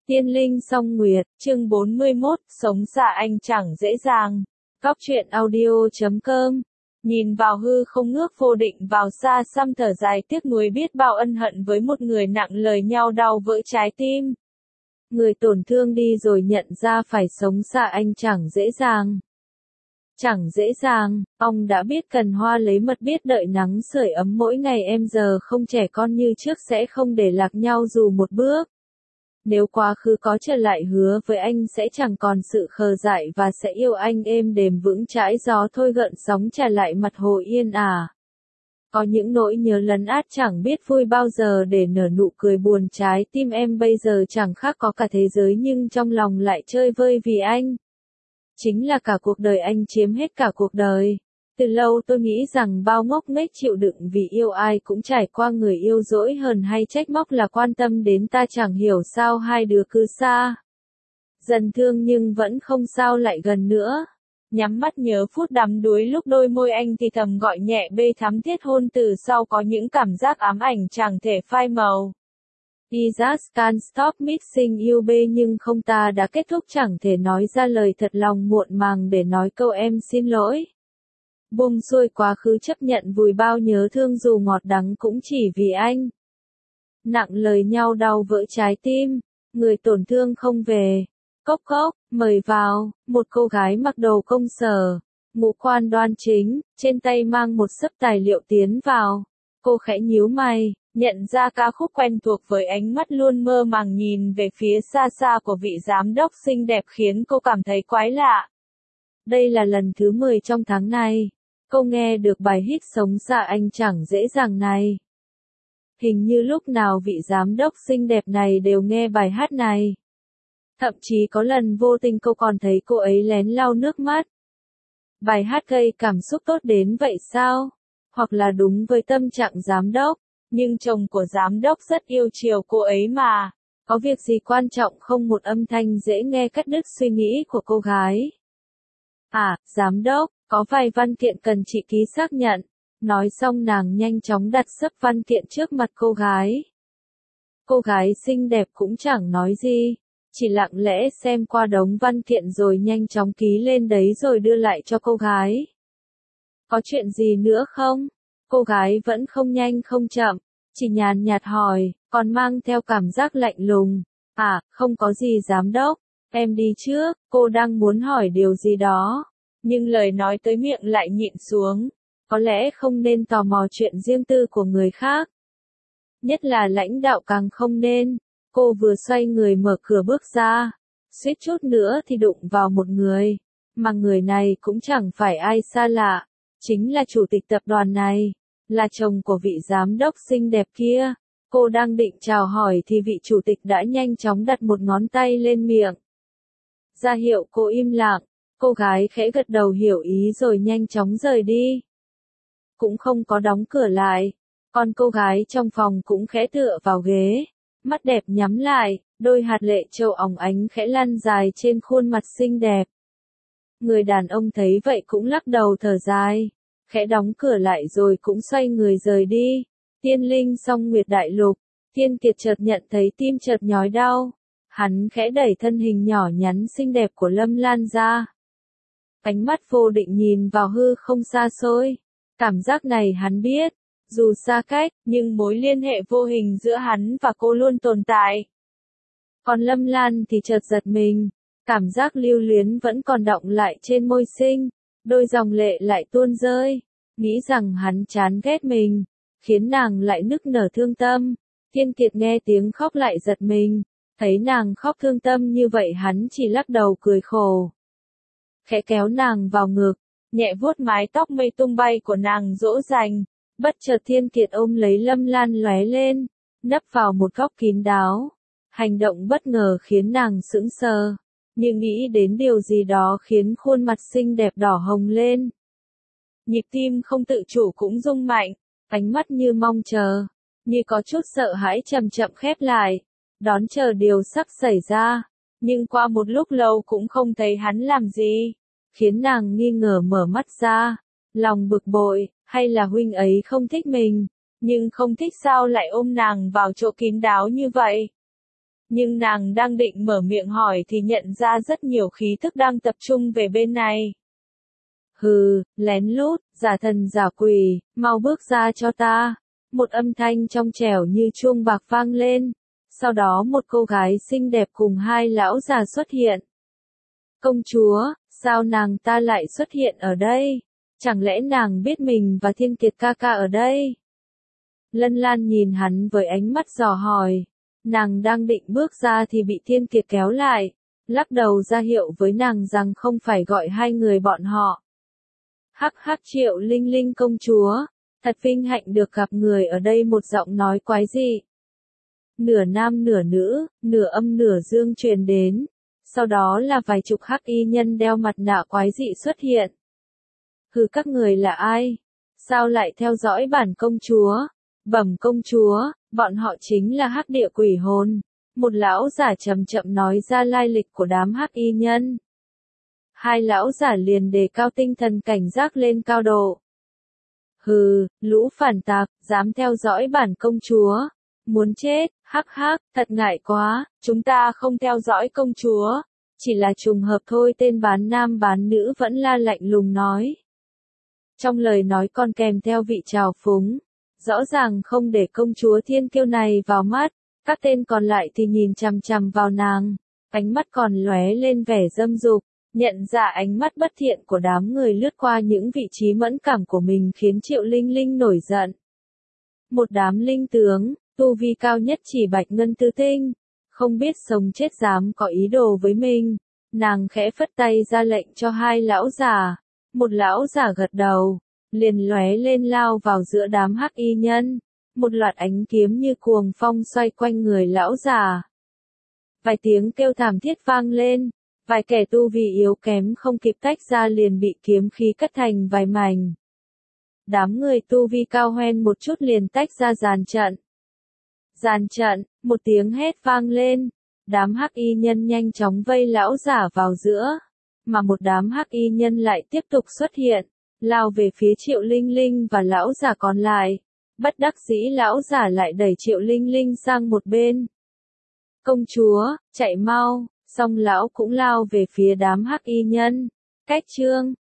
Tiên linh song nguyệt, chương 41, sống xa anh chẳng dễ dàng. Cóc truyện audio.com. Nhìn vào hư không ngước vô định vào xa xăm thở dài tiếc nuối biết bao ân hận với một người nặng lời nhau đau vỡ trái tim. Người tổn thương đi rồi nhận ra phải sống xa anh chẳng dễ dàng. Chẳng dễ dàng, ông đã biết cần hoa lấy mật biết đợi nắng sưởi ấm mỗi ngày em giờ không trẻ con như trước sẽ không để lạc nhau dù một bước. Nếu quá khứ có trở lại hứa với anh sẽ chẳng còn sự khờ dại và sẽ yêu anh êm đềm vững chãi gió thôi gợn sóng trả lại mặt hồ yên ả. Có những nỗi nhớ lấn át chẳng biết vui bao giờ để nở nụ cười buồn trái tim em bây giờ chẳng khác có cả thế giới nhưng trong lòng lại chơi vơi vì anh. Chính là cả cuộc đời anh chiếm hết cả cuộc đời. Từ lâu tôi nghĩ rằng bao ngốc nghếch chịu đựng vì yêu ai cũng trải qua người yêu dỗi hờn hay trách móc là quan tâm đến ta chẳng hiểu sao hai đứa cứ xa. Dần thương nhưng vẫn không sao lại gần nữa. Nhắm mắt nhớ phút đắm đuối lúc đôi môi anh thì thầm gọi nhẹ bê thắm thiết hôn từ sau có những cảm giác ám ảnh chẳng thể phai màu. I just can't stop missing you babe nhưng không ta đã kết thúc chẳng thể nói ra lời thật lòng muộn màng để nói câu em xin lỗi. Buông xuôi quá khứ chấp nhận vùi bao nhớ thương dù ngọt đắng cũng chỉ vì anh. Nặng lời nhau đau vỡ trái tim, người tổn thương không về. Cốc cốc, mời vào, một cô gái mặc đồ công sở, ngũ quan đoan chính, trên tay mang một xấp tài liệu tiến vào. Cô khẽ nhíu mày, nhận ra ca khúc quen thuộc với ánh mắt luôn mơ màng nhìn về phía xa xa của vị giám đốc xinh đẹp khiến cô cảm thấy quái lạ. Đây là lần thứ 10 trong tháng này. Cô nghe được bài hit sống xa anh chẳng dễ dàng này. Hình như lúc nào vị giám đốc xinh đẹp này đều nghe bài hát này. Thậm chí có lần vô tình cô còn thấy cô ấy lén lau nước mắt. Bài hát gây cảm xúc tốt đến vậy sao? Hoặc là đúng với tâm trạng giám đốc, nhưng chồng của giám đốc rất yêu chiều cô ấy mà. Có việc gì quan trọng không một âm thanh dễ nghe cắt đứt suy nghĩ của cô gái. À, giám đốc, có vài văn kiện cần chị ký xác nhận. Nói xong nàng nhanh chóng đặt xấp văn kiện trước mặt cô gái. Cô gái xinh đẹp cũng chẳng nói gì, chỉ lặng lẽ xem qua đống văn kiện rồi nhanh chóng ký lên đấy rồi đưa lại cho cô gái. Có chuyện gì nữa không? Cô gái vẫn không nhanh không chậm, chỉ nhàn nhạt hỏi, còn mang theo cảm giác lạnh lùng. À, không có gì giám đốc, em đi trước, cô đang muốn hỏi điều gì đó. Nhưng lời nói tới miệng lại nhịn xuống. Có lẽ không nên tò mò chuyện riêng tư của người khác. Nhất là lãnh đạo càng không nên. Cô vừa xoay người mở cửa bước ra. Suýt chút nữa thì đụng vào một người. Mà người này cũng chẳng phải ai xa lạ. Chính là chủ tịch tập đoàn này. Là chồng của vị giám đốc xinh đẹp kia. Cô đang định chào hỏi thì vị chủ tịch đã nhanh chóng đặt một ngón tay lên miệng. Ra hiệu cô im lặng. Cô gái khẽ gật đầu hiểu ý rồi nhanh chóng rời đi. Cũng không có đóng cửa lại. Còn cô gái trong phòng cũng khẽ tựa vào ghế. Mắt đẹp nhắm lại, đôi hạt lệ châu óng ánh khẽ lăn dài trên khuôn mặt xinh đẹp. Người đàn ông thấy vậy cũng lắc đầu thở dài. Khẽ đóng cửa lại rồi cũng xoay người rời đi. Tiên linh song nguyệt đại lục. Tiên Kiệt chợt nhận thấy tim chợt nhói đau. Hắn khẽ đẩy thân hình nhỏ nhắn xinh đẹp của Lâm Lan ra. Ánh mắt vô định nhìn vào hư không xa xôi. Cảm giác này hắn biết, dù xa cách, nhưng mối liên hệ vô hình giữa hắn và cô luôn tồn tại. Còn Lâm Lan thì chợt giật mình, cảm giác lưu luyến vẫn còn đọng lại trên môi xinh, đôi dòng lệ lại tuôn rơi, nghĩ rằng hắn chán ghét mình, khiến nàng lại nức nở thương tâm. Tiên Kiệt nghe tiếng khóc lại giật mình, thấy nàng khóc thương tâm như vậy hắn chỉ lắc đầu cười khổ. Khẽ kéo nàng vào ngực, nhẹ vuốt mái tóc mây tung bay của nàng dỗ dành, bất chợt Thiên Kiệt ôm lấy Lâm Lan lóe lên, nấp vào một góc kín đáo. Hành động bất ngờ khiến nàng sững sờ, nhưng nghĩ đến điều gì đó khiến khuôn mặt xinh đẹp đỏ hồng lên. Nhịp tim không tự chủ cũng rung mạnh, ánh mắt như mong chờ, như có chút sợ hãi chậm chậm khép lại, đón chờ điều sắp xảy ra. Nhưng qua một lúc lâu cũng không thấy hắn làm gì, khiến nàng nghi ngờ mở mắt ra, lòng bực bội, hay là huynh ấy không thích mình, nhưng không thích sao lại ôm nàng vào chỗ kín đáo như vậy. Nhưng nàng đang định mở miệng hỏi thì nhận ra rất nhiều khí thức đang tập trung về bên này. Hừ, lén lút, giả thần giả quỷ, mau bước ra cho ta. Một âm thanh trong trẻo như chuông bạc vang lên. Sau đó một cô gái xinh đẹp cùng hai lão già xuất hiện. Công chúa, sao nàng ta lại xuất hiện ở đây? Chẳng lẽ nàng biết mình và Thiên Kiệt ca ca ở đây? Lân Lan nhìn hắn với ánh mắt dò hỏi. Nàng đang định bước ra thì bị Thiên Kiệt kéo lại, lắc đầu ra hiệu với nàng rằng không phải gọi hai người bọn họ. Hắc hắc Triệu Linh Linh công chúa, thật vinh hạnh được gặp người ở đây, một giọng nói quái dị. Nửa nam nửa nữ, nửa âm nửa dương truyền đến. Sau đó là vài chục hắc y nhân đeo mặt nạ quái dị xuất hiện. Hừ, các người là ai? Sao lại theo dõi bản công chúa? Bẩm công chúa, bọn họ chính là hắc địa quỷ hồn. Một lão giả chậm chậm nói ra lai lịch của đám hắc y nhân. Hai lão giả liền đề cao tinh thần cảnh giác lên cao độ. Hừ, lũ phản tạc, dám theo dõi bản công chúa. Muốn chết, hắc hắc, thật ngại quá, chúng ta không theo dõi công chúa. Chỉ là trùng hợp thôi, tên bán nam bán nữ vẫn la lạnh lùng nói. Trong lời nói còn kèm theo vị trào phúng. Rõ ràng không để công chúa thiên kiêu này vào mắt, các tên còn lại thì nhìn chằm chằm vào nàng, ánh mắt còn lóe lên vẻ dâm dục, nhận ra ánh mắt bất thiện của đám người lướt qua những vị trí mẫn cảm của mình khiến Triệu Linh Linh nổi giận. Một đám linh tướng, tu vi cao nhất chỉ Bạch Ngân Tư Tinh, không biết sống chết dám có ý đồ với mình, nàng khẽ phất tay ra lệnh cho hai lão già, một lão già gật đầu. Liền lóe lên lao vào giữa đám hắc y nhân, một loạt ánh kiếm như cuồng phong xoay quanh người lão già. Vài tiếng kêu thảm thiết vang lên, vài kẻ tu vi yếu kém không kịp tách ra liền bị kiếm khí cắt thành vài mảnh. Đám người tu vi cao hoen một chút liền tách ra dàn trận. Dàn trận, một tiếng hét vang lên, đám hắc y nhân nhanh chóng vây lão giả vào giữa, mà một đám hắc y nhân lại tiếp tục xuất hiện. Lao về phía Triệu Linh Linh và lão giả còn lại. Bất đắc dĩ lão giả lại đẩy Triệu Linh Linh sang một bên. Công chúa, chạy mau, xong lão cũng lao về phía đám hắc y nhân. Cách chương